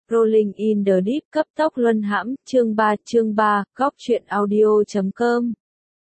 Rolling in the Deep cấp tốc luân hãm, chương 3, góc truyện audio.com.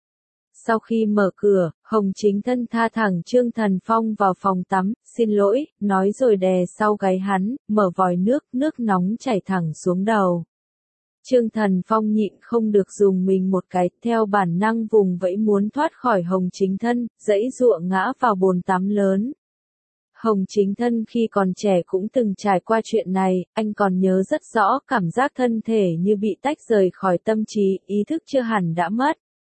Sau khi mở cửa, Hồng Chính Thân tha thẳng Trương Thần Phong vào phòng tắm, xin lỗi, nói rồi đè sau gáy hắn, mở vòi nước nóng chảy thẳng xuống đầu. Trương Thần Phong nhịn không được dùng mình một cái, theo bản năng vùng vẫy muốn thoát khỏi Hồng Chính Thân, giãy giụa ngã vào bồn tắm lớn. Hồng Chính Thân khi còn trẻ cũng từng trải qua chuyện này, anh còn nhớ rất rõ cảm giác thân thể như bị tách rời khỏi tâm trí, ý thức chưa hẳn đã mất.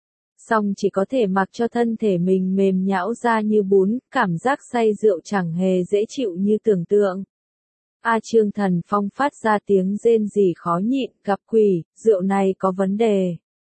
Song chỉ có thể mặc cho thân thể mình mềm nhão ra như bún, cảm giác say rượu chẳng hề dễ chịu như tưởng tượng. Trương Thần Phong phát ra tiếng rên rỉ khó nhịn, gặp quỷ, rượu này có vấn đề.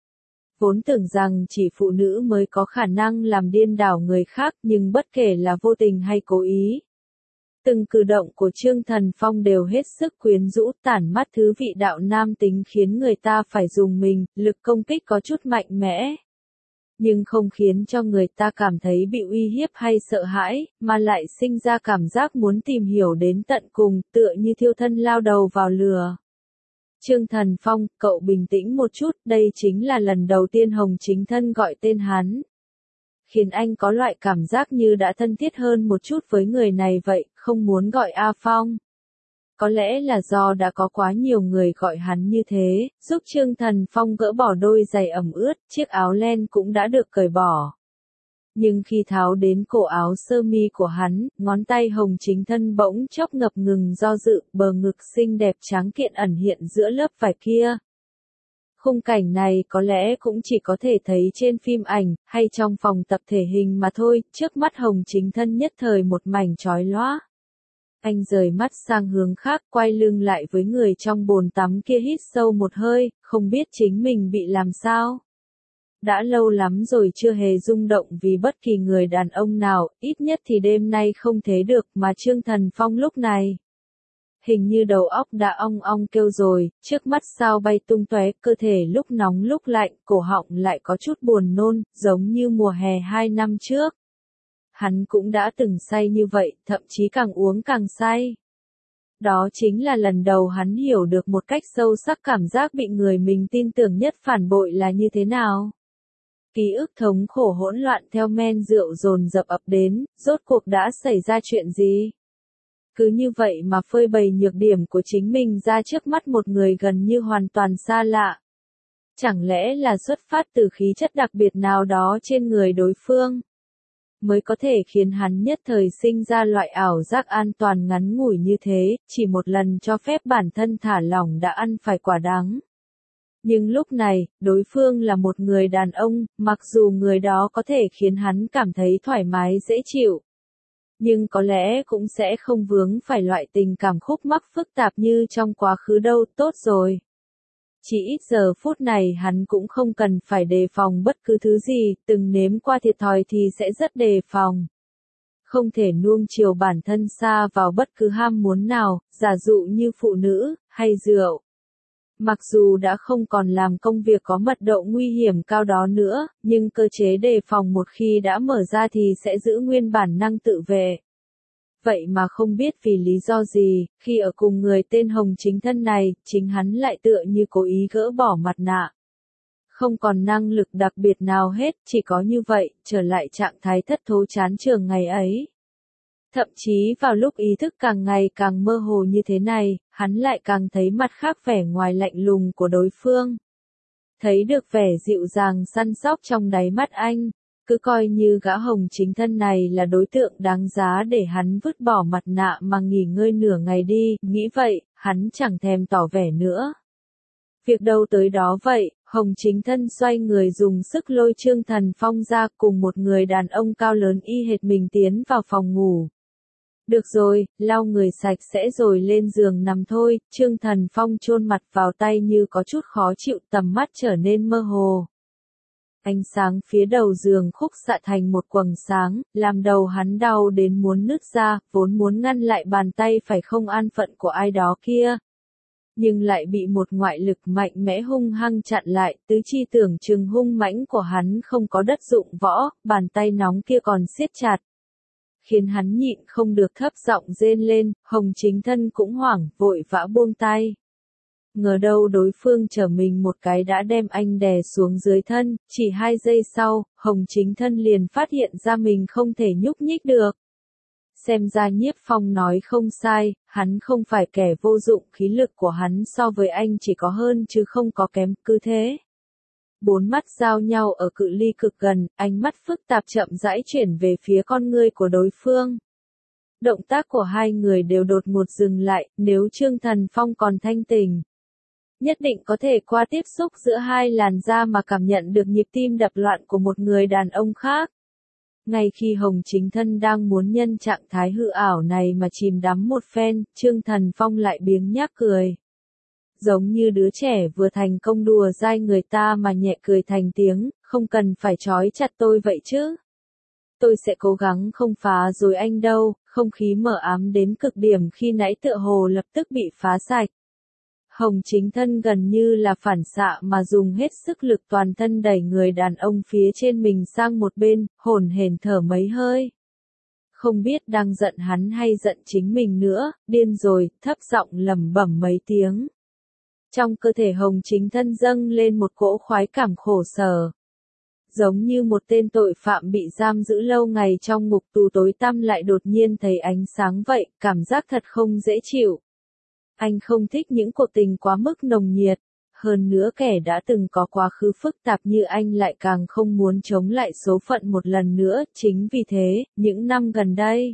Vốn tưởng rằng chỉ phụ nữ mới có khả năng làm điên đảo người khác, nhưng bất kể là vô tình hay cố ý. Từng cử động của Trương Thần Phong đều hết sức quyến rũ, tản mát thứ vị đạo nam tính khiến người ta phải dùng mình, lực công kích có chút mạnh mẽ. Nhưng không khiến cho người ta cảm thấy bị uy hiếp hay sợ hãi, mà lại sinh ra cảm giác muốn tìm hiểu đến tận cùng, tựa như thiêu thân lao đầu vào lửa. Trương Thần Phong, cậu bình tĩnh một chút, đây chính là lần đầu tiên Hồng Chính Thân gọi tên hắn. Khiến anh có loại cảm giác như đã thân thiết hơn một chút với người này vậy, không muốn gọi A Phong. Có lẽ là do đã có quá nhiều người gọi hắn như thế, giúp Trương Thần Phong gỡ bỏ đôi giày ẩm ướt, chiếc áo len cũng đã được cởi bỏ. Nhưng khi tháo đến cổ áo sơ mi của hắn, ngón tay Hồng Chính Thân bỗng chốc ngập ngừng do dự, bờ ngực xinh đẹp tráng kiện ẩn hiện giữa lớp vải kia. Khung cảnh này có lẽ cũng chỉ có thể thấy trên phim ảnh, hay trong phòng tập thể hình mà thôi, trước mắt Hồng Chính Thân nhất thời một mảnh chói lóa. Anh rời mắt sang hướng khác, quay lưng lại với người trong bồn tắm kia, hít sâu một hơi, không biết chính mình bị làm sao. Đã lâu lắm rồi chưa hề rung động vì bất kỳ người đàn ông nào, ít nhất thì đêm nay không thế được, mà Trương Thần Phong lúc này. Hình như đầu óc đã ong ong kêu rồi, trước mắt sao bay tung tóe, cơ thể lúc nóng lúc lạnh, cổ họng lại có chút buồn nôn, giống như mùa hè 2 năm trước. Hắn cũng đã từng say như vậy, thậm chí càng uống càng say. Đó chính là lần đầu hắn hiểu được một cách sâu sắc cảm giác bị người mình tin tưởng nhất phản bội là như thế nào. Ký ức thống khổ hỗn loạn theo men rượu dồn dập ập đến, rốt cuộc đã xảy ra chuyện gì? Cứ như vậy mà phơi bày nhược điểm của chính mình ra trước mắt một người gần như hoàn toàn xa lạ. Chẳng lẽ là xuất phát từ khí chất đặc biệt nào đó trên người đối phương? Mới có thể khiến hắn nhất thời sinh ra loại ảo giác an toàn ngắn ngủi như thế, chỉ một lần cho phép bản thân thả lỏng đã ăn phải quả đắng. Nhưng lúc này, đối phương là một người đàn ông, mặc dù người đó có thể khiến hắn cảm thấy thoải mái dễ chịu. Nhưng có lẽ cũng sẽ không vướng phải loại tình cảm khúc mắc phức tạp như trong quá khứ đâu, tốt rồi. Chỉ ít giờ phút này hắn cũng không cần phải đề phòng bất cứ thứ gì, từng nếm qua thiệt thòi thì sẽ rất đề phòng. Không thể nuông chiều bản thân sa vào bất cứ ham muốn nào, giả dụ như phụ nữ, hay rượu. Mặc dù đã không còn làm công việc có mật độ nguy hiểm cao đó nữa, nhưng cơ chế đề phòng một khi đã mở ra thì sẽ giữ nguyên bản năng tự vệ. Vậy mà không biết vì lý do gì, khi ở cùng người tên Hồng Chính Thân này, chính hắn lại tựa như cố ý gỡ bỏ mặt nạ. Không còn năng lực đặc biệt nào hết, chỉ có như vậy, trở lại trạng thái thất thố chán trường ngày ấy. Thậm chí vào lúc ý thức càng ngày càng mơ hồ như thế này, hắn lại càng thấy mặt khác vẻ ngoài lạnh lùng của đối phương. Thấy được vẻ dịu dàng săn sóc trong đáy mắt anh. Cứ coi như gã Hồng Chính Thân này là đối tượng đáng giá để hắn vứt bỏ mặt nạ mà nghỉ ngơi nửa ngày đi, nghĩ vậy, hắn chẳng thèm tỏ vẻ nữa. Việc đâu tới đó vậy, Hồng Chính Thân xoay người dùng sức lôi Trương Thần Phong ra cùng một người đàn ông cao lớn y hệt mình tiến vào phòng ngủ. Được rồi, lau người sạch sẽ rồi lên giường nằm thôi, Trương Thần Phong chôn mặt vào tay như có chút khó chịu, tầm mắt trở nên mơ hồ. Ánh sáng phía đầu giường khúc xạ thành một quầng sáng, làm đầu hắn đau đến muốn nứt ra, vốn muốn ngăn lại bàn tay phải không an phận của ai đó kia. Nhưng lại bị một ngoại lực mạnh mẽ hung hăng chặn lại, tứ chi tưởng chừng hung mãnh của hắn không có đất dụng võ, bàn tay nóng kia còn siết chặt. khiến hắn nhịn không được thấp giọng rên lên, Hồng Chính Thân cũng hoảng, vội vã buông tay. Ngờ đâu đối phương chở mình một cái đã đem anh đè xuống dưới thân, chỉ 2 giây sau, Hồng Chính Thân liền phát hiện ra mình không thể nhúc nhích được. Xem ra Nhiếp Phong nói không sai, hắn không phải kẻ vô dụng, khí lực của hắn so với anh chỉ có hơn chứ không có kém, cứ thế. 4 mắt giao nhau ở cự ly cực gần, ánh mắt phức tạp chậm rãi chuyển về phía con ngươi của đối phương. Động tác của hai người đều đột ngột dừng lại, nếu Trương Thần Phong còn thanh tỉnh, nhất định có thể qua tiếp xúc giữa hai làn da mà cảm nhận được nhịp tim đập loạn của một người đàn ông khác. Ngay khi Hồng Chính Thân đang muốn nhân trạng thái hư ảo này mà chìm đắm một phen, Trương Thần Phong lại biếng nhác cười. Giống như đứa trẻ vừa thành công đùa dai người ta mà nhẹ cười thành tiếng, không cần phải trói chặt tôi vậy chứ. Tôi sẽ cố gắng không phá rối anh đâu, không khí mờ ám đến cực điểm khi nãy tựa hồ lập tức bị phá sạch. Hồng Chính Thân gần như là phản xạ mà dùng hết sức lực toàn thân đẩy người đàn ông phía trên mình sang một bên, hổn hển thở mấy hơi. Không biết đang giận hắn hay giận chính mình nữa, điên rồi, thấp giọng lẩm bẩm mấy tiếng. Trong cơ thể Hồng Chính Thân dâng lên một cỗ khoái cảm khổ sở. Giống như một tên tội phạm bị giam giữ lâu ngày trong ngục tù tối tăm lại đột nhiên thấy ánh sáng vậy, cảm giác thật không dễ chịu. Anh không thích những cuộc tình quá mức nồng nhiệt. Hơn nữa kẻ đã từng có quá khứ phức tạp như anh lại càng không muốn chống lại số phận một lần nữa. Chính vì thế, những năm gần đây,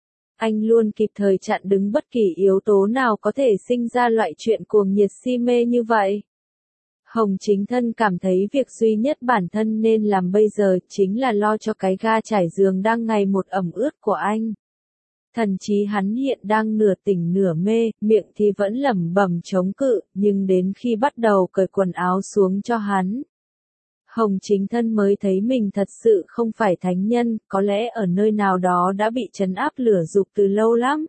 anh luôn kịp thời chặn đứng bất kỳ yếu tố nào có thể sinh ra loại chuyện cuồng nhiệt si mê như vậy. Hồng Chính Thân cảm thấy việc duy nhất bản thân nên làm bây giờ chính là lo cho cái ga trải giường đang ngày một ẩm ướt của anh. Thần chí hắn hiện đang nửa tỉnh nửa mê, miệng thì vẫn lẩm bẩm chống cự, nhưng đến khi bắt đầu cởi quần áo xuống cho hắn, Hồng Chính Thân mới thấy mình thật sự không phải thánh nhân, có lẽ ở nơi nào đó đã bị trấn áp lửa dục từ lâu lắm.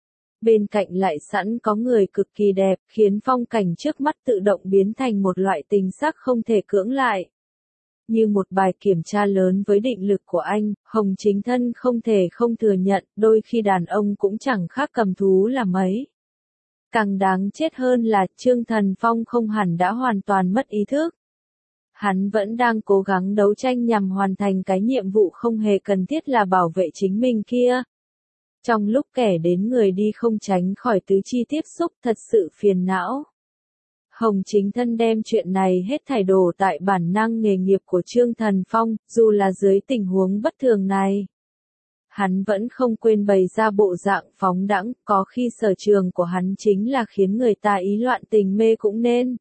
Bên cạnh lại sẵn có người cực kỳ đẹp, khiến phong cảnh trước mắt tự động biến thành một loại tình sắc không thể cưỡng lại. Như một bài kiểm tra lớn với định lực của anh, Hồng Chính Thân không thể không thừa nhận, đôi khi đàn ông cũng chẳng khác cầm thú là mấy. Càng đáng chết hơn là Trương Thần Phong không hẳn đã hoàn toàn mất ý thức. Hắn vẫn đang cố gắng đấu tranh nhằm hoàn thành cái nhiệm vụ không hề cần thiết là bảo vệ chính mình kia. Trong lúc kẻ đến người đi không tránh khỏi tứ chi tiếp xúc thật sự phiền não. Hồng Chính Thân đem chuyện này hết thảy đổ tại bản năng nghề nghiệp của Trương Thần Phong, dù là dưới tình huống bất thường này. Hắn vẫn không quên bày ra bộ dạng phóng đãng, có khi sở trường của hắn chính là khiến người ta ý loạn tình mê cũng nên.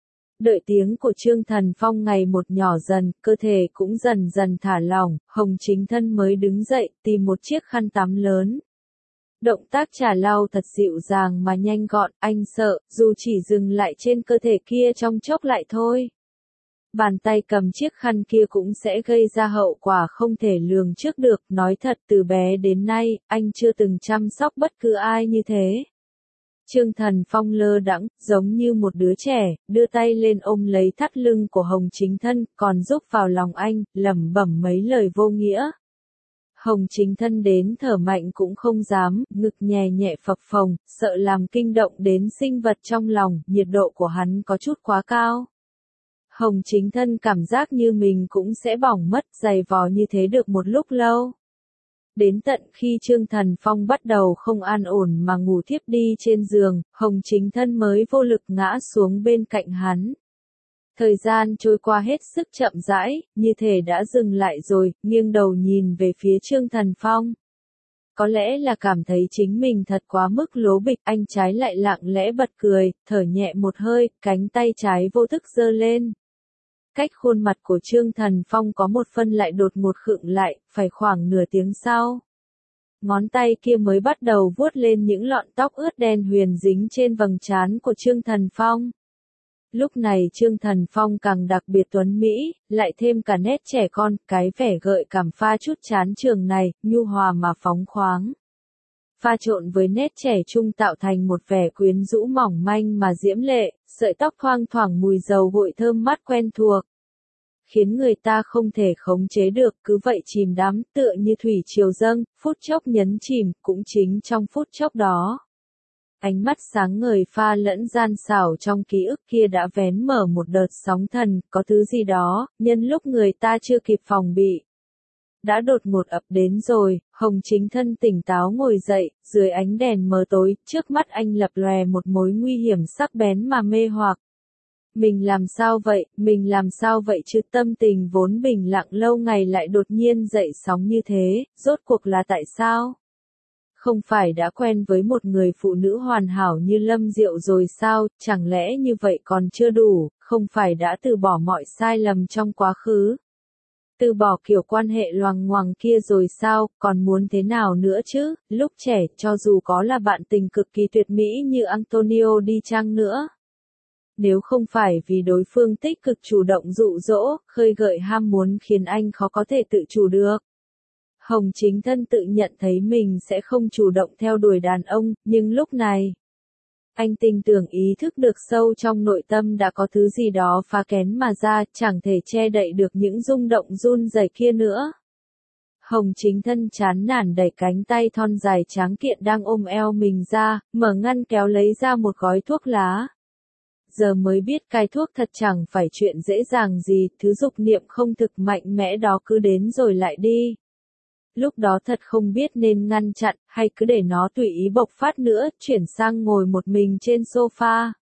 Đợi tiếng của Trương Thần Phong ngày một nhỏ dần, cơ thể cũng dần dần thả lỏng, Hồng Chính Thân mới đứng dậy, tìm một chiếc khăn tắm lớn. Động tác chà lau thật dịu dàng mà nhanh gọn, anh sợ, dù chỉ dừng lại trên cơ thể kia trong chốc lại thôi. Bàn tay cầm chiếc khăn kia cũng sẽ gây ra hậu quả không thể lường trước được, nói thật từ bé đến nay, anh chưa từng chăm sóc bất cứ ai như thế. Trương Thần Phong lơ đãng, giống như một đứa trẻ, đưa tay lên ôm lấy thắt lưng của Hồng Chính Thân, còn giúp vào lòng anh, lẩm bẩm mấy lời vô nghĩa. Hồng Chính Thân đến thở mạnh cũng không dám, ngực nhẹ nhẹ phập phồng, sợ làm kinh động đến sinh vật trong lòng, nhiệt độ của hắn có chút quá cao. Hồng Chính Thân cảm giác như mình cũng sẽ bỏng mất, giày vò như thế được một lúc lâu. Đến tận khi Trương Thần Phong bắt đầu không an ổn mà ngủ thiếp đi trên giường, Hồng Chính Thân mới vô lực ngã xuống bên cạnh hắn. Thời gian trôi qua hết sức chậm rãi, như thể đã dừng lại rồi, nghiêng đầu nhìn về phía Trương Thần Phong. Có lẽ là cảm thấy chính mình thật quá mức lố bịch, anh trái lại lặng lẽ bật cười, thở nhẹ một hơi, cánh tay trái vô thức giơ lên. Cách khuôn mặt của Trương Thần Phong có một phân lại đột ngột khựng lại, phải khoảng nửa tiếng sau. Ngón tay kia mới bắt đầu vuốt lên những lọn tóc ướt đen huyền dính trên vầng trán của Trương Thần Phong. Lúc này Trương Thần Phong càng đặc biệt tuấn mỹ, lại thêm cả nét trẻ con, cái vẻ gợi cảm pha chút chán trường này, nhu hòa mà phóng khoáng. Pha trộn với nét trẻ trung tạo thành một vẻ quyến rũ mỏng manh mà diễm lệ, sợi tóc thoang thoảng mùi dầu gội thơm mát quen thuộc. khiến người ta không thể khống chế được, cứ vậy chìm đắm, tựa như thủy triều dâng, phút chốc nhấn chìm, cũng chính trong phút chốc đó. Ánh mắt sáng ngời pha lẫn gian xảo trong ký ức kia đã vén mở một đợt sóng thần, có thứ gì đó, nhân lúc người ta chưa kịp phòng bị. Đã đột ngột ập đến rồi, Hồng Chính Thân tỉnh táo ngồi dậy, dưới ánh đèn mờ tối, trước mắt anh lập lòe một mối nguy hiểm sắc bén mà mê hoặc. Mình làm sao vậy chứ, tâm tình vốn bình lặng lâu ngày lại đột nhiên dậy sóng như thế, rốt cuộc là tại sao? Không phải đã quen với một người phụ nữ hoàn hảo như Lâm Diệu rồi sao, chẳng lẽ như vậy còn chưa đủ, không phải đã từ bỏ mọi sai lầm trong quá khứ? Từ bỏ kiểu quan hệ loằng ngoằng kia rồi sao, còn muốn thế nào nữa chứ, lúc trẻ cho dù có là bạn tình cực kỳ tuyệt mỹ như Antonio đi chăng nữa. Nếu không phải vì đối phương tích cực chủ động dụ dỗ, khơi gợi ham muốn khiến anh khó có thể tự chủ được. Hồng Chính Thân tự nhận thấy mình sẽ không chủ động theo đuổi đàn ông, nhưng lúc này, anh tin tưởng ý thức được sâu trong nội tâm đã có thứ gì đó phá kén mà ra, chẳng thể che đậy được những rung động run rẩy kia nữa. Hồng Chính Thân chán nản đẩy cánh tay thon dài tráng kiện đang ôm eo mình ra, mở ngăn kéo lấy ra một gói thuốc lá. Giờ mới biết cai thuốc thật chẳng phải chuyện dễ dàng gì, thứ dục niệm không thực mạnh mẽ đó cứ đến rồi lại đi. Lúc đó thật không biết nên ngăn chặn, hay cứ để nó tùy ý bộc phát nữa, chuyển sang ngồi một mình trên sofa.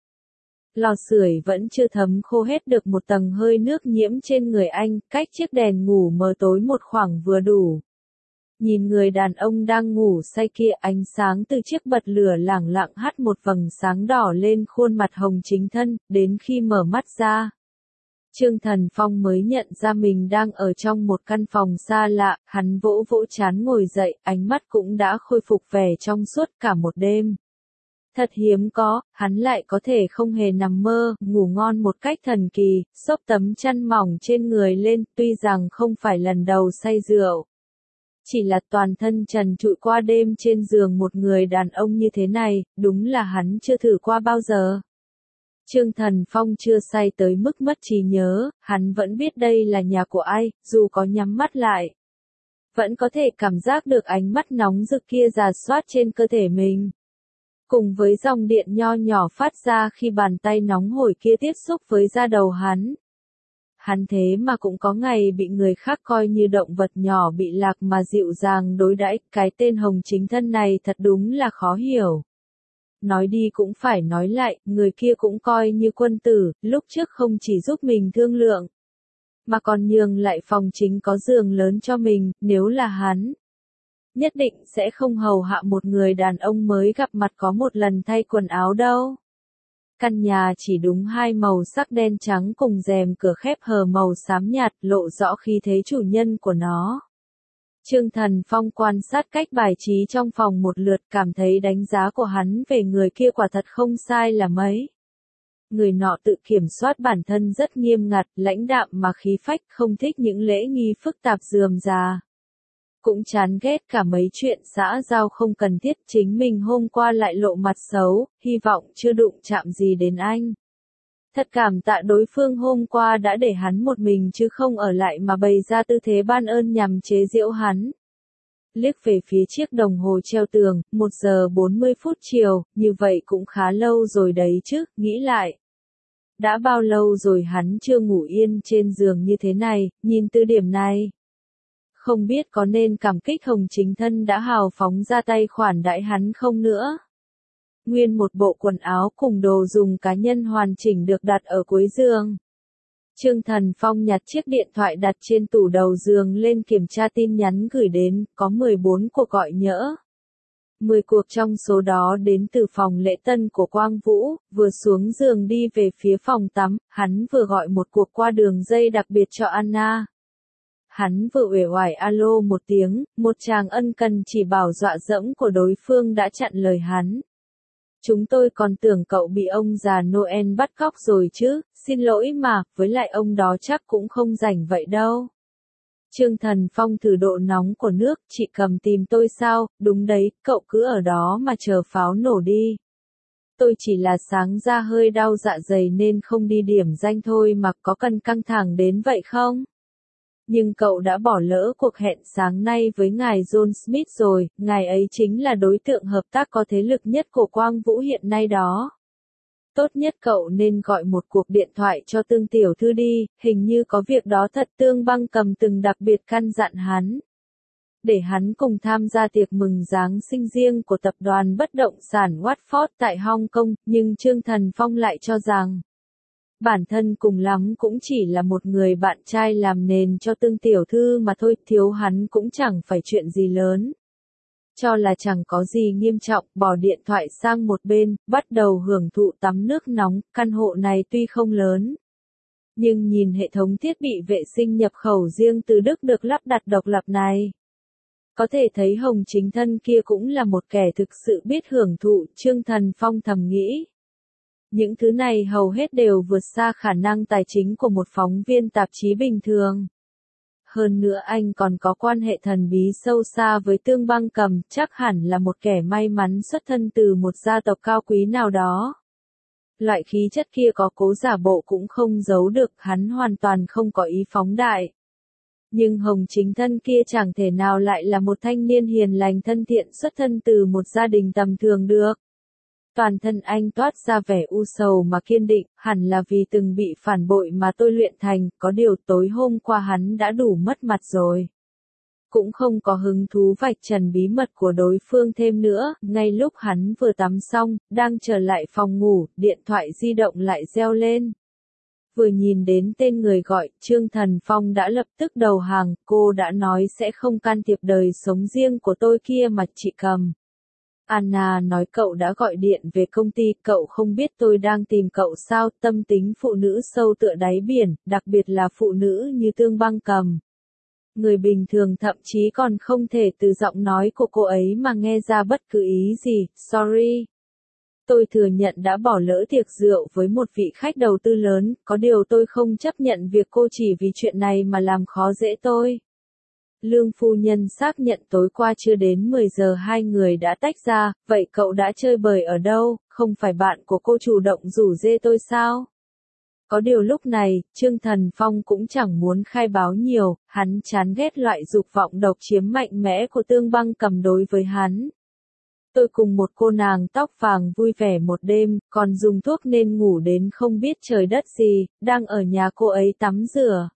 Lò sưởi vẫn chưa thấm khô hết được một tầng hơi nước nhiễm trên người anh, cách chiếc đèn ngủ mờ tối một khoảng vừa đủ. Nhìn người đàn ông đang ngủ say kia, ánh sáng từ chiếc bật lửa lẳng lặng hắt một vầng sáng đỏ lên khuôn mặt Hồng Chính Thân, đến khi mở mắt ra. Trương Thần Phong mới nhận ra mình đang ở trong một căn phòng xa lạ, hắn vỗ vỗ trán ngồi dậy, ánh mắt cũng đã khôi phục vẻ trong suốt cả một đêm. Thật hiếm có, hắn lại có thể không hề nằm mơ, ngủ ngon một cách thần kỳ, xốc tấm chăn mỏng trên người lên, tuy rằng không phải lần đầu say rượu. Chỉ là toàn thân trần trụi qua đêm trên giường một người đàn ông như thế này, đúng là hắn chưa thử qua bao giờ. Trương Thần Phong chưa say tới mức mất trí nhớ, hắn vẫn biết đây là nhà của ai, dù có nhắm mắt lại. Vẫn có thể cảm giác được ánh mắt nóng rực kia rà soát trên cơ thể mình. Cùng với dòng điện nho nhỏ phát ra khi bàn tay nóng hổi kia tiếp xúc với da đầu hắn. Hắn thế mà cũng có ngày bị người khác coi như động vật nhỏ bị lạc mà dịu dàng đối đãi, cái tên Hồng Chính Thân này thật đúng là khó hiểu. Nói đi cũng phải nói lại, người kia cũng coi như quân tử, lúc trước không chỉ giúp mình thương lượng, mà còn nhường lại phòng chính có giường lớn cho mình, nếu là hắn. Nhất định sẽ không hầu hạ một người đàn ông mới gặp mặt có một lần thay quần áo đâu. Căn nhà chỉ đúng hai màu sắc đen trắng cùng rèm cửa khép hờ màu xám nhạt, lộ rõ khí thế chủ nhân của nó. Trương Thần Phong quan sát cách bài trí trong phòng một lượt, cảm thấy đánh giá của hắn về người kia quả thật không sai là mấy. Người nọ tự kiểm soát bản thân rất nghiêm ngặt, lãnh đạm mà khí phách, không thích những lễ nghi phức tạp rườm rà. Cũng chán ghét cả mấy chuyện xã giao không cần thiết, chính mình hôm qua lại lộ mặt xấu, hy vọng chưa đụng chạm gì đến anh. Thật cảm tạ đối phương hôm qua đã để hắn một mình chứ không ở lại mà bày ra tư thế ban ơn nhằm chế giễu hắn. Liếc về phía chiếc đồng hồ treo tường, 1 giờ 40 phút chiều, như vậy cũng khá lâu rồi đấy chứ, nghĩ lại. Đã bao lâu rồi hắn chưa ngủ yên trên giường như thế này, nhìn từ điểm này. Không biết có nên cảm kích Hồng Chính Thân đã hào phóng ra tay khoản đãi hắn không nữa. Nguyên một bộ quần áo cùng đồ dùng cá nhân hoàn chỉnh được đặt ở cuối giường. Trương Thần Phong nhặt chiếc điện thoại đặt trên tủ đầu giường lên kiểm tra tin nhắn gửi đến, có 14 cuộc gọi nhỡ. 10 cuộc trong số đó đến từ phòng lễ tân của Quang Vũ, vừa xuống giường đi về phía phòng tắm, hắn vừa gọi một cuộc qua đường dây đặc biệt cho Anna. Hắn vừa uể oải alo một tiếng, một tràng ân cần chỉ bảo dọa dẫm của đối phương đã chặn lời hắn. Chúng tôi còn tưởng cậu bị ông già Noel bắt cóc rồi chứ, xin lỗi mà, với lại ông đó chắc cũng không rảnh vậy đâu. Trương Thần Phong thử độ nóng của nước, chị Cầm tìm tôi sao, đúng đấy, cậu cứ ở đó mà chờ pháo nổ đi. Tôi chỉ là sáng ra hơi đau dạ dày nên không đi điểm danh thôi mà có cần căng thẳng đến vậy không? Nhưng cậu đã bỏ lỡ cuộc hẹn sáng nay với ngài John Smith rồi, ngài ấy chính là đối tượng hợp tác có thế lực nhất của Quang Vũ hiện nay đó. Tốt nhất cậu nên gọi một cuộc điện thoại cho Tương tiểu thư đi, hình như có việc đó thật. Tương Băng Cầm từng đặc biệt căn dặn hắn. Để hắn cùng tham gia tiệc mừng Giáng sinh riêng của tập đoàn bất động sản Watford tại Hong Kong, nhưng Trương Thần Phong lại cho rằng bản thân cùng lắm cũng chỉ là một người bạn trai làm nền cho Tương tiểu thư mà thôi, thiếu hắn cũng chẳng phải chuyện gì lớn. Cho là chẳng có gì nghiêm trọng, bỏ điện thoại sang một bên, bắt đầu hưởng thụ tắm nước nóng. Căn hộ này tuy không lớn, nhưng nhìn hệ thống thiết bị vệ sinh nhập khẩu riêng từ Đức được lắp đặt độc lập này, có thể thấy Hồng Chính Thân kia cũng là một kẻ thực sự biết hưởng thụ. Trương Thần Phong thầm nghĩ. Những thứ này hầu hết đều vượt xa khả năng tài chính của một phóng viên tạp chí bình thường. Hơn nữa anh còn có quan hệ thần bí sâu xa với Tương Băng Cầm, chắc hẳn là một kẻ may mắn xuất thân từ một gia tộc cao quý nào đó. Loại khí chất kia có cố giả bộ cũng không giấu được, hắn hoàn toàn không có ý phóng đại. Nhưng Hồng Chính Thân kia chẳng thể nào lại là một thanh niên hiền lành thân thiện xuất thân từ một gia đình tầm thường được. Toàn thân anh toát ra vẻ u sầu mà kiên định, hẳn là vì từng bị phản bội mà tôi luyện thành, có điều tối hôm qua hắn đã đủ mất mặt rồi. Cũng không có hứng thú vạch trần bí mật của đối phương thêm nữa. Ngay lúc hắn vừa tắm xong, đang trở lại phòng ngủ, điện thoại di động lại reo lên. Vừa nhìn đến tên người gọi, Trương Thần Phong đã lập tức đầu hàng. Cô đã nói sẽ không can thiệp đời sống riêng của tôi kia mà chị Cầm. Anna nói cậu đã gọi điện về công ty, cậu không biết tôi đang tìm cậu sao? Tâm tính phụ nữ sâu tựa đáy biển, đặc biệt là phụ nữ như Tương Băng Cầm. Người bình thường thậm chí còn không thể từ giọng nói của cô ấy mà nghe ra bất cứ ý gì. Sorry. Tôi thừa nhận đã bỏ lỡ tiệc rượu với một vị khách đầu tư lớn, có điều tôi không chấp nhận việc cô chỉ vì chuyện này mà làm khó dễ tôi. Lương phu nhân xác nhận tối qua chưa đến 10 giờ hai người đã tách ra. Vậy cậu đã chơi bời ở đâu? Không phải bạn của cô chủ động rủ dê tôi sao? Có điều lúc này, Trương Thần Phong cũng chẳng muốn khai báo nhiều, hắn chán ghét loại dục vọng độc chiếm mạnh mẽ của Tương Băng Cầm đối với hắn. Tôi cùng một cô nàng tóc vàng vui vẻ một đêm, còn dùng thuốc nên ngủ đến không biết trời đất gì, đang ở nhà cô ấy tắm rửa.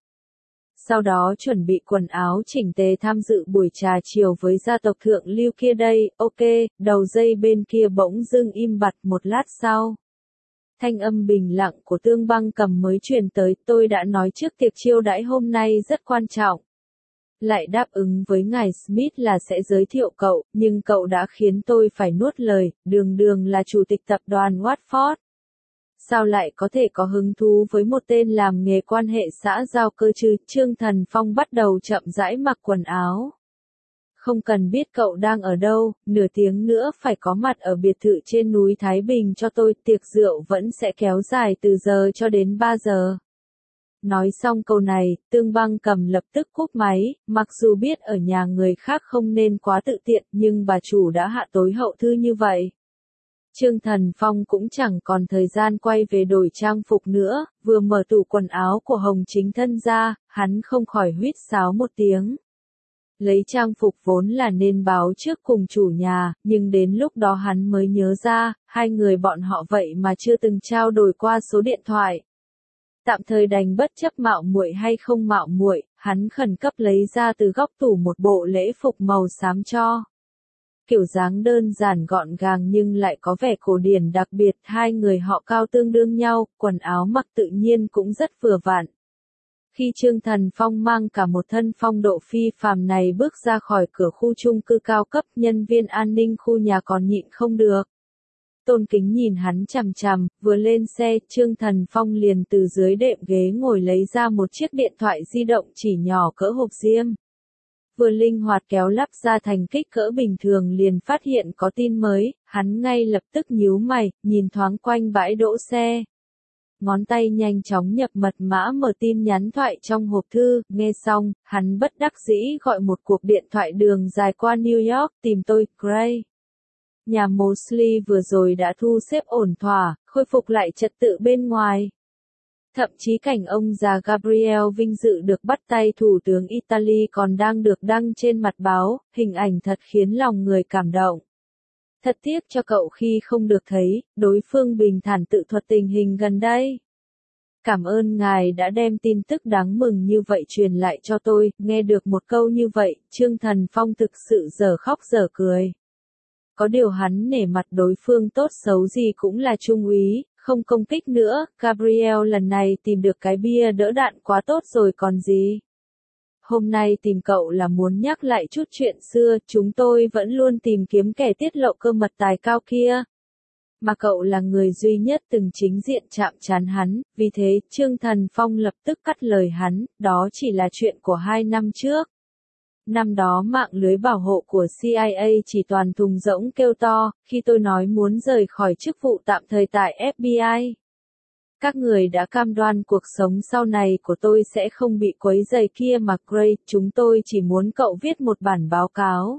Sau đó chuẩn bị quần áo chỉnh tề tham dự buổi trà chiều với gia tộc thượng lưu kia đây. Ok, đầu dây bên kia bỗng dưng im bặt. Một lát sau, thanh âm bình lặng của Tương Băng Cầm mới truyền tới. Tôi đã nói trước tiệc chiêu đãi hôm nay rất quan trọng. Lại đáp ứng với ngài Smith là sẽ giới thiệu cậu, nhưng cậu đã khiến tôi phải nuốt lời. Đường đường là chủ tịch tập đoàn Watford. Sao lại có thể có hứng thú với một tên làm nghề quan hệ xã giao cơ chứ? Trương Thần Phong bắt đầu chậm rãi mặc quần áo. Không cần biết cậu đang ở đâu, nửa tiếng nữa phải có mặt ở biệt thự trên núi Thái Bình cho tôi, tiệc rượu vẫn sẽ kéo dài từ giờ cho đến 3 giờ. Nói xong câu này, Tương Băng Cầm lập tức cúp máy, mặc dù biết ở nhà người khác không nên quá tự tiện, nhưng bà chủ đã hạ tối hậu thư như vậy. Trương Thần Phong cũng chẳng còn thời gian quay về đổi trang phục nữa, vừa mở tủ quần áo của Hồng Chính Thân ra, hắn không khỏi huýt sáo một tiếng. Lấy trang phục vốn là nên báo trước cùng chủ nhà, nhưng đến lúc đó hắn mới nhớ ra, hai người bọn họ vậy mà chưa từng trao đổi qua số điện thoại. Tạm thời đành bất chấp mạo muội hay không mạo muội, hắn khẩn cấp lấy ra từ góc tủ một bộ lễ phục màu xám cho. Kiểu dáng đơn giản gọn gàng nhưng lại có vẻ cổ điển đặc biệt, hai người họ cao tương đương nhau, quần áo mặc tự nhiên cũng rất vừa vặn. Khi Trương Thần Phong mang cả một thân phong độ phi phàm này bước ra khỏi cửa khu chung cư cao cấp, nhân viên an ninh khu nhà còn nhịn không được. Tôn kính nhìn hắn chằm chằm, vừa lên xe, Trương Thần Phong liền từ dưới đệm ghế ngồi lấy ra một chiếc điện thoại di động chỉ nhỏ cỡ hộp diêm. Vừa linh hoạt kéo lắp ra thành kích cỡ bình thường liền phát hiện có tin mới, hắn ngay lập tức nhíu mày, nhìn thoáng quanh bãi đỗ xe. Ngón tay nhanh chóng nhập mật mã mở tin nhắn thoại trong hộp thư, nghe xong, hắn bất đắc dĩ gọi một cuộc điện thoại đường dài qua New York tìm tôi, Gray. Nhà Mosley vừa rồi đã thu xếp ổn thỏa, khôi phục lại trật tự bên ngoài. Thậm chí cảnh ông già Gabriel vinh dự được bắt tay Thủ tướng Italy còn đang được đăng trên mặt báo, hình ảnh thật khiến lòng người cảm động. Thật tiếc cho cậu khi không được thấy, đối phương bình thản tự thuật tình hình gần đây. Cảm ơn ngài đã đem tin tức đáng mừng như vậy truyền lại cho tôi, nghe được một câu như vậy, Trương Thần Phong thực sự dở khóc dở cười. Có điều hắn nể mặt đối phương tốt xấu gì cũng là trung úy, không công kích nữa, Gabriel lần này tìm được cái bia đỡ đạn quá tốt rồi còn gì. Hôm nay tìm cậu là muốn nhắc lại chút chuyện xưa, chúng tôi vẫn luôn tìm kiếm kẻ tiết lộ cơ mật tài cao kia. Mà cậu là người duy nhất từng chính diện chạm trán hắn, vì thế Trương Thần Phong lập tức cắt lời hắn, đó chỉ là chuyện của 2 năm trước. Năm đó mạng lưới bảo hộ của CIA chỉ toàn thùng rỗng kêu to, khi tôi nói muốn rời khỏi chức vụ tạm thời tại FBI. Các người đã cam đoan cuộc sống sau này của tôi sẽ không bị quấy rầy kia mà Gray, chúng tôi chỉ muốn cậu viết một bản báo cáo.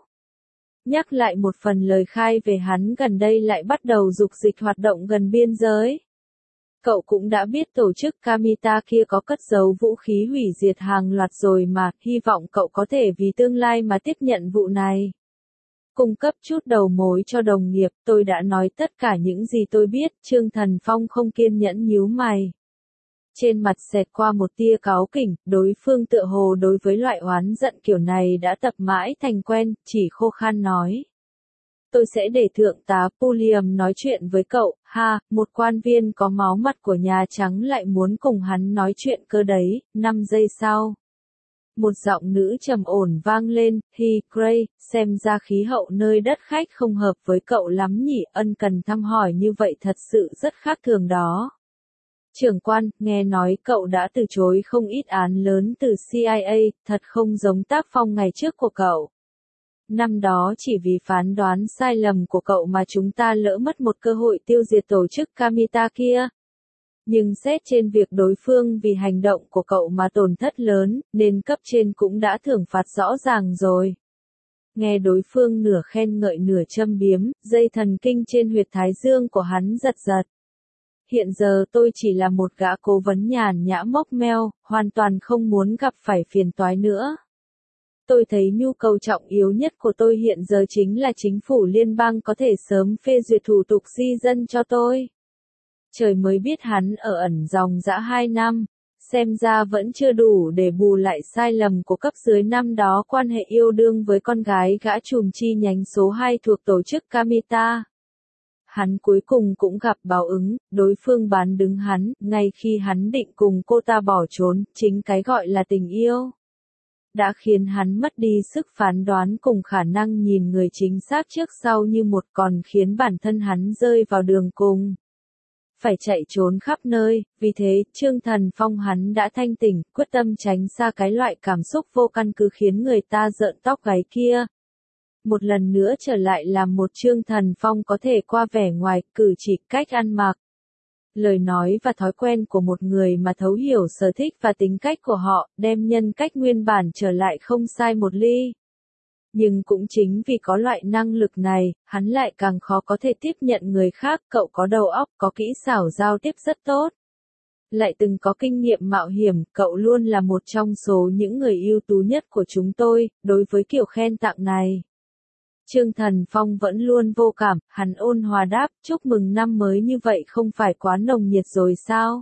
Nhắc lại một phần lời khai về hắn gần đây lại bắt đầu dục dịch hoạt động gần biên giới. Cậu cũng đã biết tổ chức Kamita kia có cất giấu vũ khí hủy diệt hàng loạt rồi mà, hy vọng cậu có thể vì tương lai mà tiếp nhận vụ này. Cung cấp chút đầu mối cho đồng nghiệp, tôi đã nói tất cả những gì tôi biết, Trương Thần Phong không kiên nhẫn nhíu mày. Trên mặt xẹt qua một tia cáu kỉnh, đối phương tựa hồ đối với loại oán giận kiểu này đã tập mãi thành quen, chỉ khô khan nói. Tôi sẽ để thượng tá Pulliam nói chuyện với cậu, ha, một quan viên có máu mặt của Nhà Trắng lại muốn cùng hắn nói chuyện cơ đấy, 5 giây sau. Một giọng nữ trầm ổn vang lên, Gray, xem ra khí hậu nơi đất khách không hợp với cậu lắm nhỉ, ân cần thăm hỏi như vậy thật sự rất khác thường đó. Trưởng quan, nghe nói cậu đã từ chối không ít án lớn từ CIA, thật không giống tác phong ngày trước của cậu. Năm đó chỉ vì phán đoán sai lầm của cậu mà chúng ta lỡ mất một cơ hội tiêu diệt tổ chức Kamita kia. Nhưng xét trên việc đối phương vì hành động của cậu mà tổn thất lớn, nên cấp trên cũng đã thưởng phạt rõ ràng rồi. Nghe đối phương nửa khen ngợi nửa châm biếm, dây thần kinh trên huyệt thái dương của hắn giật giật. Hiện giờ tôi chỉ là một gã cố vấn nhàn nhã mốc meo, hoàn toàn không muốn gặp phải phiền toái nữa. Tôi thấy nhu cầu trọng yếu nhất của tôi hiện giờ chính là chính phủ liên bang có thể sớm phê duyệt thủ tục di dân cho tôi. Trời mới biết hắn ở ẩn dòng dã 2 năm, xem ra vẫn chưa đủ để bù lại sai lầm của cấp dưới năm đó quan hệ yêu đương với con gái gã trùm chi nhánh số 2 thuộc tổ chức Kamita. Hắn cuối cùng cũng gặp báo ứng, đối phương bán đứng hắn, ngay khi hắn định cùng cô ta bỏ trốn, chính cái gọi là tình yêu. Đã khiến hắn mất đi sức phán đoán cùng khả năng nhìn người chính xác trước sau như một, còn khiến bản thân hắn rơi vào đường cùng. Phải chạy trốn khắp nơi, vì thế, Trương Thần Phong hắn đã thanh tỉnh, quyết tâm tránh xa cái loại cảm xúc vô căn cứ khiến người ta rợn tóc gáy kia. Một lần nữa trở lại làm một Trương Thần Phong có thể qua vẻ ngoài, cử chỉ, cách ăn mặc. Lời nói và thói quen của một người mà thấu hiểu sở thích và tính cách của họ, đem nhân cách nguyên bản trở lại không sai một ly. Nhưng cũng chính vì có loại năng lực này, hắn lại càng khó có thể tiếp nhận người khác, cậu có đầu óc, có kỹ xảo giao tiếp rất tốt. Lại từng có kinh nghiệm mạo hiểm, cậu luôn là một trong số những người ưu tú nhất của chúng tôi, đối với kiểu khen tặng này. Trương Thần Phong vẫn luôn vô cảm, hắn ôn hòa đáp, chúc mừng năm mới như vậy không phải quá nồng nhiệt rồi sao?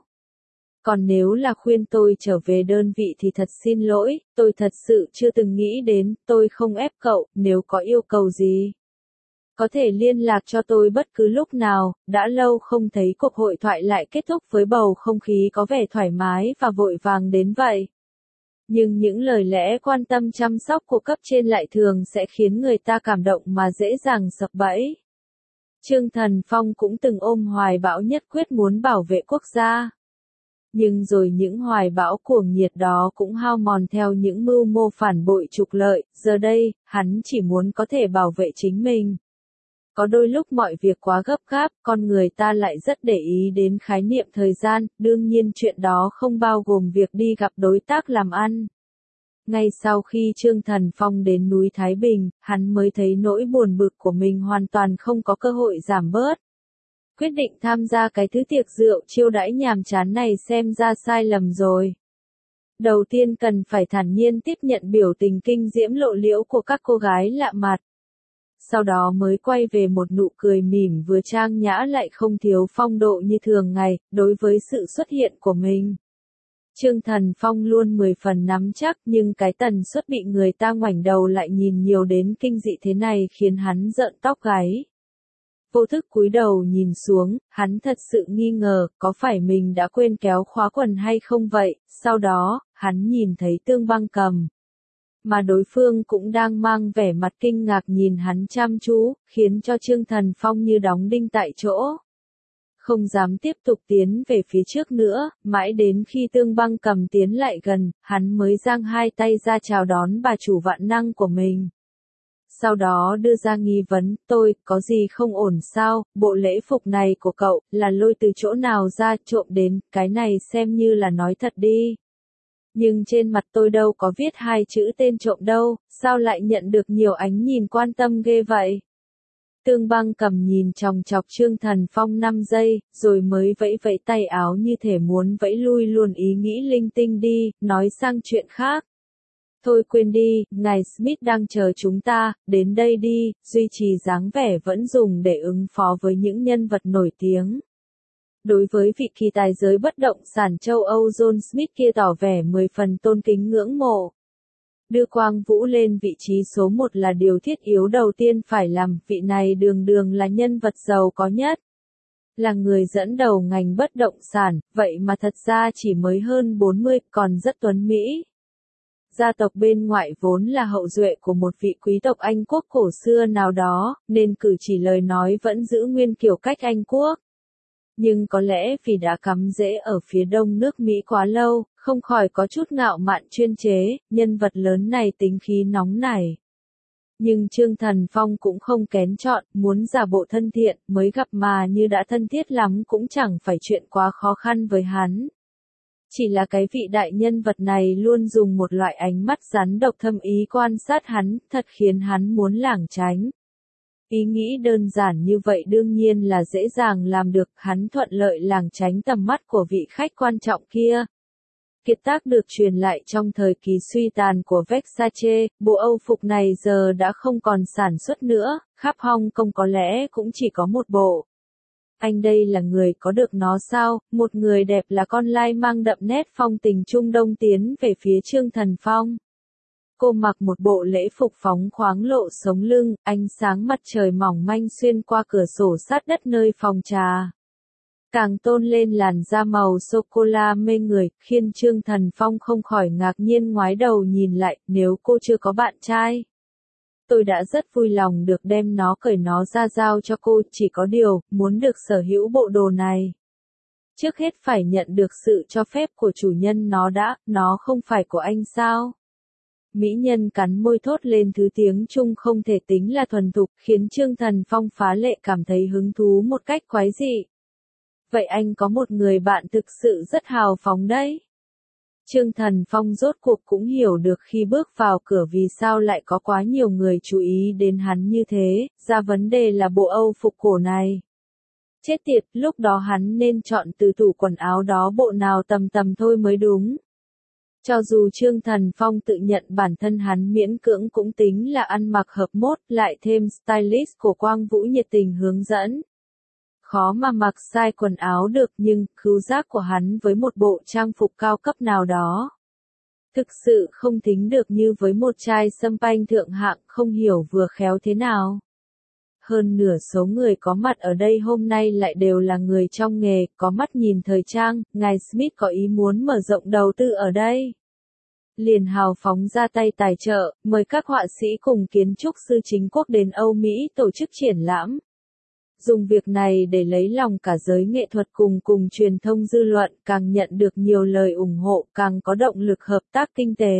Còn nếu là khuyên tôi trở về đơn vị thì thật xin lỗi, tôi thật sự chưa từng nghĩ đến, tôi không ép cậu, nếu có yêu cầu gì. Có thể liên lạc cho tôi bất cứ lúc nào, đã lâu không thấy cuộc hội thoại lại kết thúc với bầu không khí có vẻ thoải mái và vội vàng đến vậy. Nhưng những lời lẽ quan tâm chăm sóc của cấp trên lại thường sẽ khiến người ta cảm động mà dễ dàng sập bẫy. Trương Thần Phong cũng từng ôm hoài bão nhất quyết muốn bảo vệ quốc gia. Nhưng rồi những hoài bão cuồng nhiệt đó cũng hao mòn theo những mưu mô phản bội trục lợi, giờ đây, hắn chỉ muốn có thể bảo vệ chính mình. Có đôi lúc mọi việc quá gấp gáp, con người ta lại rất để ý đến khái niệm thời gian, đương nhiên chuyện đó không bao gồm việc đi gặp đối tác làm ăn. Ngay sau khi Trương Thần Phong đến núi Thái Bình, hắn mới thấy nỗi buồn bực của mình hoàn toàn không có cơ hội giảm bớt. Quyết định tham gia cái thứ tiệc rượu chiêu đãi nhàm chán này xem ra sai lầm rồi. Đầu tiên cần phải thản nhiên tiếp nhận biểu tình kinh diễm lộ liễu của các cô gái lạ mặt. Sau đó mới quay về một nụ cười mỉm vừa trang nhã lại không thiếu phong độ như thường ngày, đối với sự xuất hiện của mình. Trương Thần Phong luôn 10 phần nắm chắc nhưng cái tần suất bị người ta ngoảnh đầu lại nhìn nhiều đến kinh dị thế này khiến hắn rợn tóc gáy. Vô thức cúi đầu nhìn xuống, hắn thật sự nghi ngờ, có phải mình đã quên kéo khóa quần hay không vậy, sau đó, hắn nhìn thấy Tương Băng Cầm. Mà đối phương cũng đang mang vẻ mặt kinh ngạc nhìn hắn chăm chú, khiến cho Trương Thần Phong như đóng đinh tại chỗ. Không dám tiếp tục tiến về phía trước nữa, mãi đến khi Tương Băng Cầm tiến lại gần, hắn mới giang hai tay ra chào đón bà chủ vạn năng của mình. Sau đó đưa ra nghi vấn, tôi, có gì không ổn sao, bộ lễ phục này của cậu, là lôi từ chỗ nào ra, trộm đến, cái này xem như là nói thật đi. Nhưng trên mặt tôi đâu có viết hai chữ tên trộm đâu, sao lại nhận được nhiều ánh nhìn quan tâm ghê vậy? Tương Băng Cầm nhìn chòng chọc Trương Thần Phong 5 giây, rồi mới vẫy vẫy tay áo như thể muốn vẫy lui luôn ý nghĩ linh tinh đi, nói sang chuyện khác. Thôi quên đi, ngài Smith đang chờ chúng ta, đến đây đi, duy trì dáng vẻ vẫn dùng để ứng phó với những nhân vật nổi tiếng. Đối với vị kỳ tài giới bất động sản châu Âu John Smith kia tỏ vẻ 10 phần tôn kính ngưỡng mộ. Đưa Quang Vũ lên vị trí số 1 là điều thiết yếu đầu tiên phải làm, vị này đường đường là nhân vật giàu có nhất. Là người dẫn đầu ngành bất động sản, vậy mà thật ra chỉ mới hơn 40, còn rất tuấn mỹ. Gia tộc bên ngoại vốn là hậu duệ của một vị quý tộc Anh quốc cổ xưa nào đó, nên cử chỉ lời nói vẫn giữ nguyên kiểu cách Anh quốc. Nhưng có lẽ vì đã cắm rễ ở phía đông nước Mỹ quá lâu, không khỏi có chút ngạo mạn chuyên chế, nhân vật lớn này tính khí nóng nảy. Nhưng Trương Thần Phong cũng không kén chọn, muốn giả bộ thân thiện, mới gặp mà như đã thân thiết lắm cũng chẳng phải chuyện quá khó khăn với hắn. Chỉ là cái vị đại nhân vật này luôn dùng một loại ánh mắt rắn độc thâm ý quan sát hắn, thật khiến hắn muốn lảng tránh. Ý nghĩ đơn giản như vậy đương nhiên là dễ dàng làm được, hắn thuận lợi lảng tránh tầm mắt của vị khách quan trọng kia. Kiệt tác được truyền lại trong thời kỳ suy tàn của Versace, bộ Âu phục này giờ đã không còn sản xuất nữa, khắp Hong Kong có lẽ cũng chỉ có một bộ. Anh đây là người có được nó sao, một người đẹp là con lai mang đậm nét phong tình Trung Đông tiến về phía Trương Thần Phong. Cô mặc một bộ lễ phục phóng khoáng lộ sống lưng, ánh sáng mặt trời mỏng manh xuyên qua cửa sổ sát đất nơi phòng trà. Càng tôn lên làn da màu sô-cô-la mê người, khiến Trương Thần Phong không khỏi ngạc nhiên ngoái đầu nhìn lại, nếu cô chưa có bạn trai. Tôi đã rất vui lòng được đem nó cởi nó ra giao cho cô, chỉ có điều, muốn được sở hữu bộ đồ này. Trước hết phải nhận được sự cho phép của chủ nhân nó đã, nó không phải của anh sao? Mỹ nhân cắn môi thốt lên thứ tiếng Trung không thể tính là thuần thục, khiến Trương Thần Phong phá lệ cảm thấy hứng thú một cách quái dị. Vậy anh có một người bạn thực sự rất hào phóng đấy. Trương Thần Phong rốt cuộc cũng hiểu được khi bước vào cửa vì sao lại có quá nhiều người chú ý đến hắn như thế, ra vấn đề là bộ Âu phục cổ này. Chết tiệt, lúc đó hắn nên chọn từ tủ quần áo đó bộ nào tầm tầm thôi mới đúng. Cho dù Trương Thần Phong tự nhận bản thân hắn miễn cưỡng cũng tính là ăn mặc hợp mốt, lại thêm stylist của Quang Vũ nhiệt tình hướng dẫn. Khó mà mặc sai quần áo được nhưng, khứu giác của hắn với một bộ trang phục cao cấp nào đó. Thực sự không tính được như với một chai sâm panh thượng hạng không hiểu vừa khéo thế nào. Hơn nửa số người có mặt ở đây hôm nay lại đều là người trong nghề, có mắt nhìn thời trang, ngài Smith có ý muốn mở rộng đầu tư ở đây. Liền hào phóng ra tay tài trợ, mời các họa sĩ cùng kiến trúc sư chính quốc đến Âu Mỹ tổ chức triển lãm. Dùng việc này để lấy lòng cả giới nghệ thuật cùng truyền thông dư luận, càng nhận được nhiều lời ủng hộ, càng có động lực hợp tác kinh tế.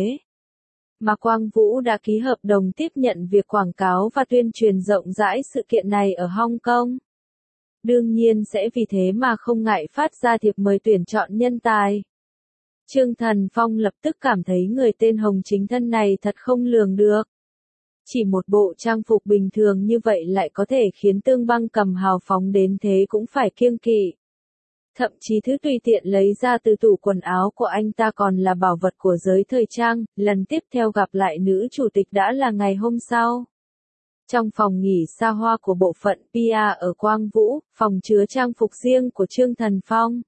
Mà Quang Vũ đã ký hợp đồng tiếp nhận việc quảng cáo và tuyên truyền rộng rãi sự kiện này ở Hong Kong. Đương nhiên sẽ vì thế mà không ngại phát ra thiệp mời tuyển chọn nhân tài. Trương Thần Phong lập tức cảm thấy người tên Hồng Chính Thân này thật không lường được. Chỉ một bộ trang phục bình thường như vậy lại có thể khiến Tương Băng Cầm hào phóng đến thế cũng phải kiêng kỵ. Thậm chí thứ tùy tiện lấy ra từ tủ quần áo của anh ta còn là bảo vật của giới thời trang, lần tiếp theo gặp lại nữ chủ tịch đã là ngày hôm sau. Trong phòng nghỉ xa hoa của bộ phận PR ở Quang Vũ, phòng chứa trang phục riêng của Trương Thần Phong.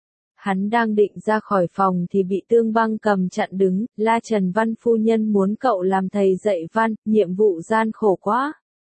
Hắn đang định ra khỏi phòng thì bị Tương Băng Cầm chặn đứng, la Trần Văn phu nhân muốn cậu làm thầy dạy văn, nhiệm vụ gian khổ quá.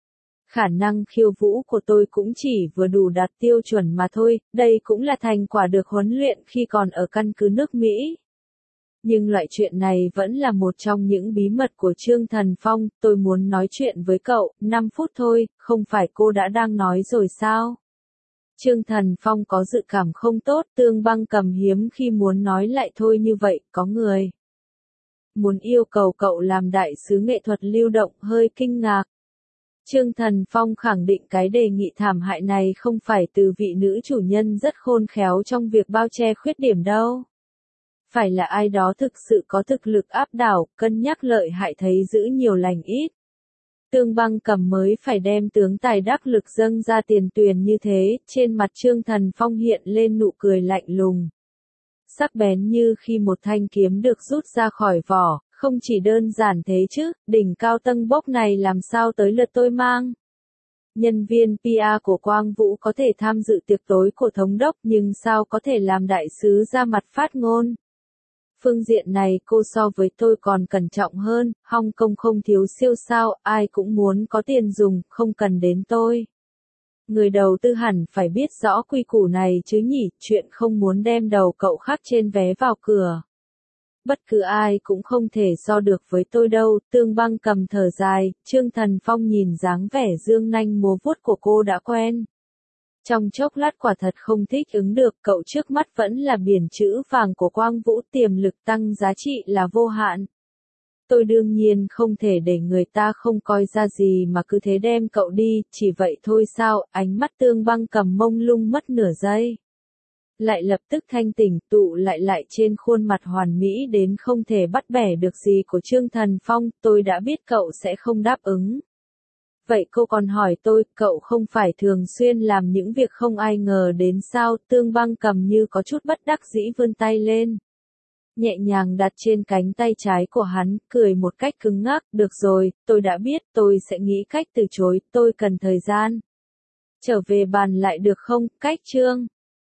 Khả năng khiêu vũ của tôi cũng chỉ vừa đủ đạt tiêu chuẩn mà thôi, đây cũng là thành quả được huấn luyện khi còn ở căn cứ nước Mỹ. Nhưng loại chuyện này vẫn là một trong những bí mật của Trương Thần Phong, tôi muốn nói chuyện với cậu, 5 phút thôi, không phải cô đã đang nói rồi sao? Trương Thần Phong có dự cảm không tốt, Tương Băng Cầm hiếm khi muốn nói lại thôi như vậy, có người muốn yêu cầu cậu làm đại sứ nghệ thuật lưu động hơi kinh ngạc. Trương Thần Phong khẳng định cái đề nghị thảm hại này không phải từ vị nữ chủ nhân rất khôn khéo trong việc bao che khuyết điểm đâu. Phải là ai đó thực sự có thực lực áp đảo, cân nhắc lợi hại thấy giữ nhiều lành ít. Tương Băng Cầm mới phải đem tướng tài đắc lực dâng ra tiền tuyền như thế, trên mặt Trương Thần Phong hiện lên nụ cười lạnh lùng. Sắc bén như khi một thanh kiếm được rút ra khỏi vỏ, không chỉ đơn giản thế chứ, đỉnh cao tầng bốc này làm sao tới lượt tôi mang. Nhân viên PR của Quang Vũ có thể tham dự tiệc tối của thống đốc nhưng sao có thể làm đại sứ ra mặt phát ngôn. Phương diện này cô so với tôi còn cẩn trọng hơn, Hong Kong không thiếu siêu sao, ai cũng muốn có tiền dùng, không cần đến tôi. Người đầu tư hẳn phải biết rõ quy củ này chứ nhỉ, chuyện không muốn đem đầu cậu khắc trên vé vào cửa. Bất cứ ai cũng không thể so được với tôi đâu, Tương Băng Cầm thở dài, Trương Thần Phong nhìn dáng vẻ dương nanh múa vuốt của cô đã quen. Trong chốc lát quả thật không thích ứng được, cậu trước mắt vẫn là biển chữ vàng của Quang Vũ, tiềm lực tăng giá trị là vô hạn. Tôi đương nhiên không thể để người ta không coi ra gì mà cứ thế đem cậu đi, chỉ vậy thôi sao, ánh mắt Tương Băng Cầm mông lung mất nửa giây. Lại lập tức thanh tỉnh, tụ lại trên khuôn mặt hoàn mỹ đến không thể bắt bẻ được gì của Trương Thần Phong, tôi đã biết cậu sẽ không đáp ứng. Vậy cô còn hỏi tôi, cậu không phải thường xuyên làm những việc không ai ngờ đến sao? Tương Băng Cầm như có chút bất đắc dĩ vươn tay lên. Nhẹ nhàng đặt trên cánh tay trái của hắn, cười một cách cứng ngắc, được rồi, tôi đã biết, tôi sẽ nghĩ cách từ chối, tôi cần thời gian. Trở về bàn lại được không, cách Trương.